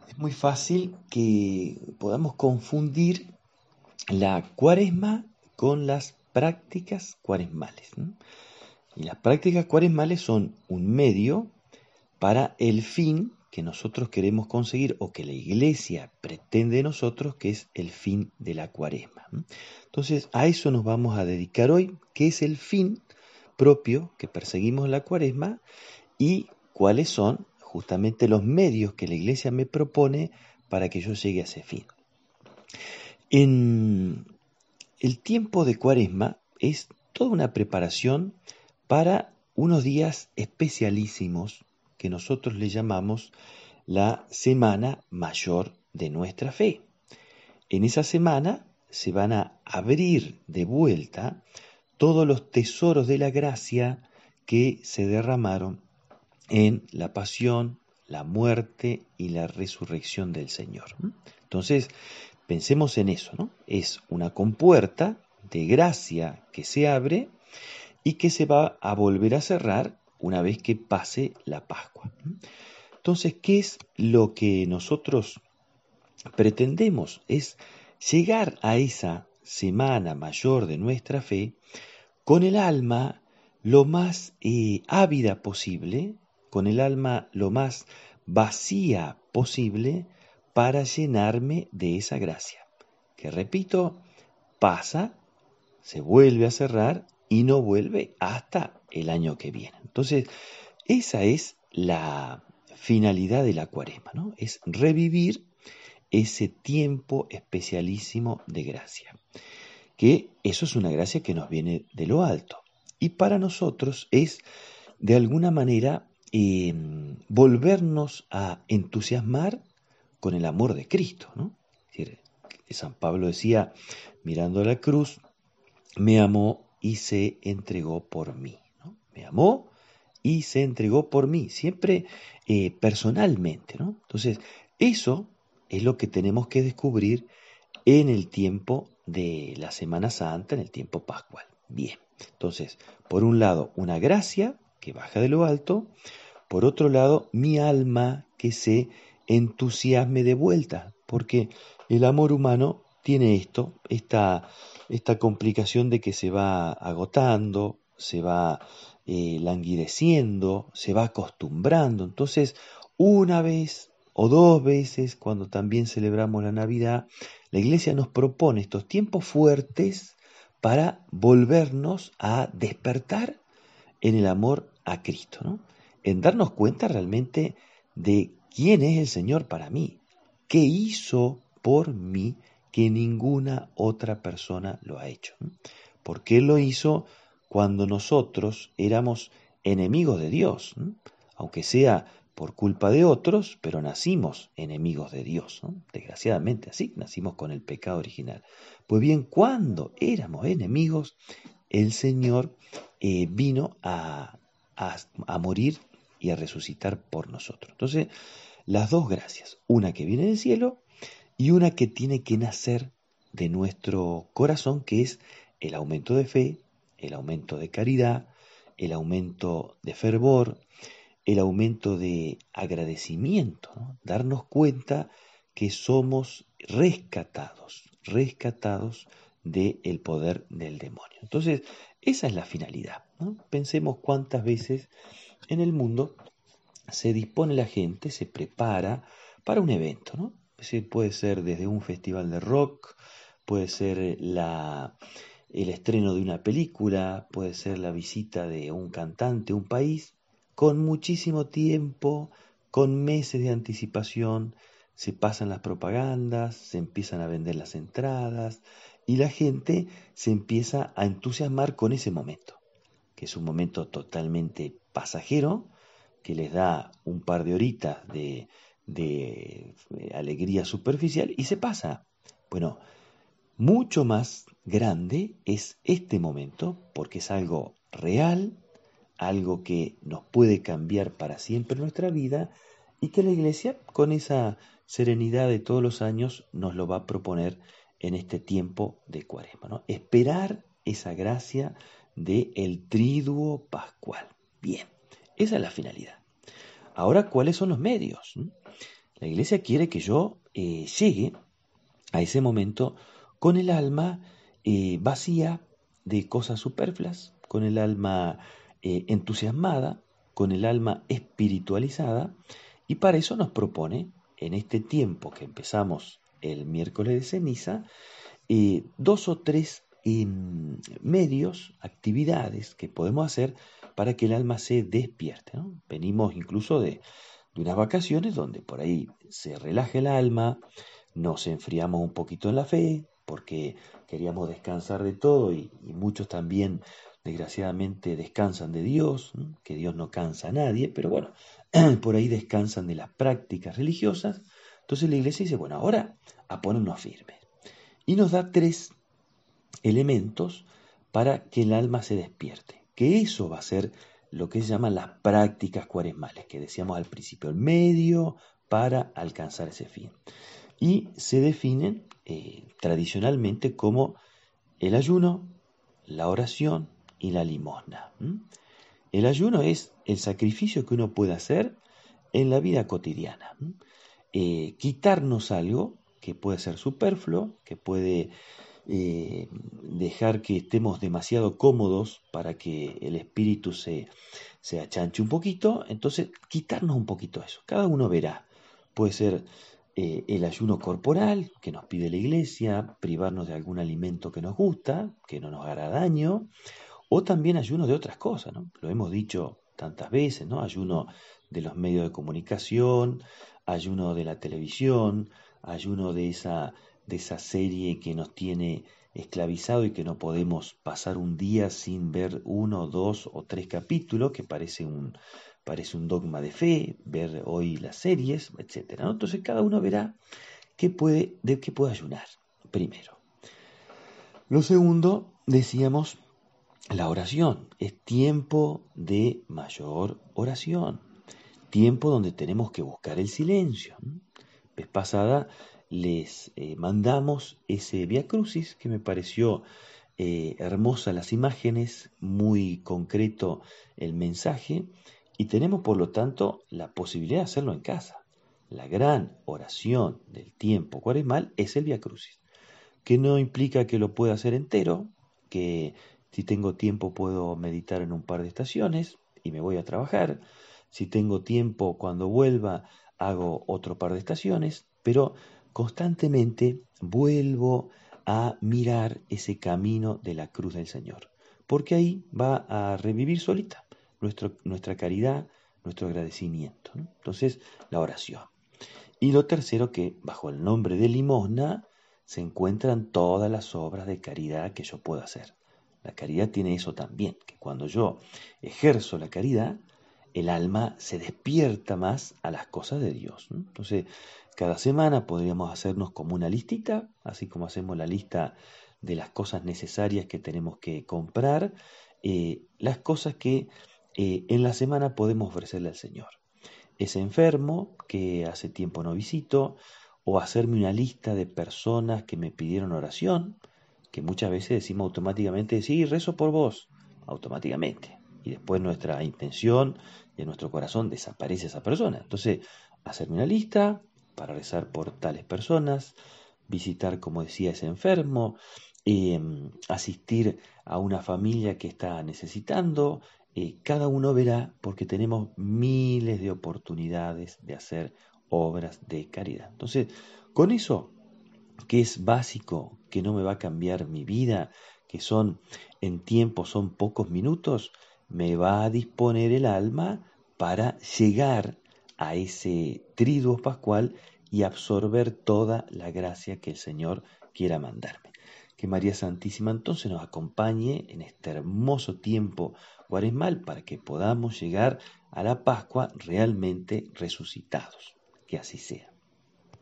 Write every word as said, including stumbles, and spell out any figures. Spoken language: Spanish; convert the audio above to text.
Es muy fácil que podamos confundir la cuaresma con las prácticas cuaresmales, ¿no? Y las prácticas cuaresmales son un medio para el fin que nosotros queremos conseguir o que la iglesia pretende de nosotros, que es el fin de la cuaresma, ¿no? Entonces, a eso nos vamos a dedicar hoy, que es el fin propio que perseguimos en la cuaresma y cuáles son justamente los medios que la iglesia me propone para que yo llegue a ese fin. En el tiempo de Cuaresma es toda una preparación para unos días especialísimos que nosotros le llamamos la Semana Mayor de nuestra fe. En esa semana se van a abrir de vuelta todos los tesoros de la gracia que se derramaron en la pasión, la muerte y la resurrección del Señor. Entonces, pensemos en eso, ¿no? Es una compuerta de gracia que se abre y que se va a volver a cerrar una vez que pase la Pascua. Entonces, ¿qué es lo que nosotros pretendemos? Es llegar a esa semana mayor de nuestra fe con el alma lo más eh, ávida posible, con el alma lo más vacía posible para llenarme de esa gracia, que repito, pasa, se vuelve a cerrar y no vuelve hasta el año que viene. Entonces, esa es la finalidad de la cuaresma, ¿no? Es revivir ese tiempo especialísimo de gracia, que eso es una gracia que nos viene de lo alto. Y para nosotros es, de alguna manera, eh, volvernos a entusiasmar con el amor de Cristo, ¿no? Es decir, San Pablo decía, mirando a la cruz, me amó y se entregó por mí, ¿no? Me amó y se entregó por mí, siempre eh, personalmente, ¿no? Entonces, eso es lo que tenemos que descubrir en el tiempo de la Semana Santa, en el tiempo pascual. Bien, entonces, por un lado, una gracia que baja de lo alto, por otro lado, mi alma que se entusiasme de vuelta, porque el amor humano tiene esto, esta, esta complicación de que se va agotando, se va eh, languideciendo, se va acostumbrando. Entonces, una vez o dos veces, cuando también celebramos la Navidad, la Iglesia nos propone estos tiempos fuertes para volvernos a despertar en el amor a Cristo, ¿no? En darnos cuenta realmente de quién es el Señor para mí, qué hizo por mí que ninguna otra persona lo ha hecho, ¿no? Porque Él lo hizo cuando nosotros éramos enemigos de Dios, ¿no? Aunque sea por culpa de otros, pero nacimos enemigos de Dios, ¿no? Desgraciadamente así, nacimos con el pecado original. Pues bien, cuando éramos enemigos, el Señor eh, vino a, a, a morir y a resucitar por nosotros. Entonces, las dos gracias, una que viene del cielo y una que tiene que nacer de nuestro corazón, que es el aumento de fe, el aumento de caridad, el aumento de fervor, el aumento de agradecimiento, ¿no? Darnos cuenta que somos rescatados, rescatados del poder del demonio. Entonces, esa es la finalidad, ¿no? Pensemos cuántas veces en el mundo se dispone la gente, se prepara para un evento, ¿no? Puede ser desde un festival de rock, puede ser la, el estreno de una película, puede ser la visita de un cantante, un país, con muchísimo tiempo, con meses de anticipación, se pasan las propagandas, se empiezan a vender las entradas y la gente se empieza a entusiasmar con ese momento, que es un momento totalmente pasajero, que les da un par de horitas de, de eh, alegría superficial y se pasa. Bueno, mucho más grande es este momento porque es algo real, algo que nos puede cambiar para siempre nuestra vida y que la Iglesia, con esa serenidad de todos los años, nos lo va a proponer en este tiempo de Cuaresma, ¿no? Esperar esa gracia del triduo pascual. Bien, esa es la finalidad. Ahora, ¿cuáles son los medios? La iglesia quiere que yo eh, llegue a ese momento con el alma eh, vacía de cosas superfluas, con el alma eh, entusiasmada, con el alma espiritualizada, y para eso nos propone, en este tiempo que empezamos el miércoles de ceniza, eh, dos o tres eh, medios, actividades que podemos hacer para que el alma se despierte, ¿no? Venimos incluso de, de unas vacaciones donde por ahí se relaja el alma, nos enfriamos un poquito en la fe, porque queríamos descansar de todo y, y muchos también, desgraciadamente, descansan de Dios, ¿no? Que Dios no cansa a nadie, pero bueno, por ahí descansan de las prácticas religiosas. Entonces la iglesia dice, bueno, ahora a ponernos firmes. Y nos da tres elementos para que el alma se despierte, que eso va a ser lo que se llaman las prácticas cuaresmales, que decíamos al principio, el medio para alcanzar ese fin. Y se definen eh, tradicionalmente como el ayuno, la oración y la limosna. ¿m? El ayuno es el sacrificio que uno puede hacer en la vida cotidiana. ¿m? Eh, quitarnos algo que puede ser superfluo, que puede eh, dejar que estemos demasiado cómodos para que el espíritu se, se achanche un poquito, entonces quitarnos un poquito eso. Cada uno verá. Puede ser eh, el ayuno corporal que nos pide la iglesia, privarnos de algún alimento que nos gusta, que no nos hará daño, o también ayuno de otras cosas, ¿no? Lo hemos dicho tantas veces, ¿no? Ayuno de los medios de comunicación, ayuno de la televisión, ayuno de esa, de esa serie que nos tiene esclavizado y que no podemos pasar un día sin ver uno, dos o tres capítulos, que parece un, parece un dogma de fe, ver hoy las series, etcétera, ¿no? Entonces cada uno verá qué puede, de qué puede ayunar, primero. Lo segundo, decíamos, la oración es tiempo de mayor oración, tiempo donde tenemos que buscar el silencio. Vez pasada les eh, mandamos ese Vía Crucis que me pareció eh, hermosa las imágenes, muy concreto el mensaje, y tenemos por lo tanto la posibilidad de hacerlo en casa. La gran oración del tiempo cuaresmal es el Vía Crucis, que no implica que lo pueda hacer entero, que si tengo tiempo puedo meditar en un par de estaciones y me voy a trabajar. Si tengo tiempo cuando vuelva hago otro par de estaciones, pero constantemente vuelvo a mirar ese camino de la cruz del Señor, porque ahí va a revivir solita nuestro, nuestra caridad, nuestro agradecimiento, ¿no? Entonces, la oración. Y lo tercero, que bajo el nombre de limosna se encuentran todas las obras de caridad que yo puedo hacer. La caridad tiene eso también, que cuando yo ejerzo la caridad, el alma se despierta más a las cosas de Dios, ¿no? Entonces, cada semana podríamos hacernos como una listita, así como hacemos la lista de las cosas necesarias que tenemos que comprar, eh, las cosas que eh, en la semana podemos ofrecerle al Señor. Ese enfermo que hace tiempo no visito, o hacerme una lista de personas que me pidieron oración, que muchas veces decimos automáticamente, sí, rezo por vos, automáticamente. Y después nuestra intención de nuestro corazón desaparece esa persona. Entonces, hacerme una lista para rezar por tales personas, visitar, como decía, ese enfermo, eh, asistir a una familia que está necesitando. Eh, cada uno verá, porque tenemos miles de oportunidades de hacer obras de caridad. Entonces, con eso, que es básico, que no me va a cambiar mi vida, que son en tiempo, son pocos minutos, me va a disponer el alma para llegar a ese triduo pascual y absorber toda la gracia que el Señor quiera mandarme. Que María Santísima entonces nos acompañe en este hermoso tiempo cuaresmal para que podamos llegar a la Pascua realmente resucitados. Que así sea.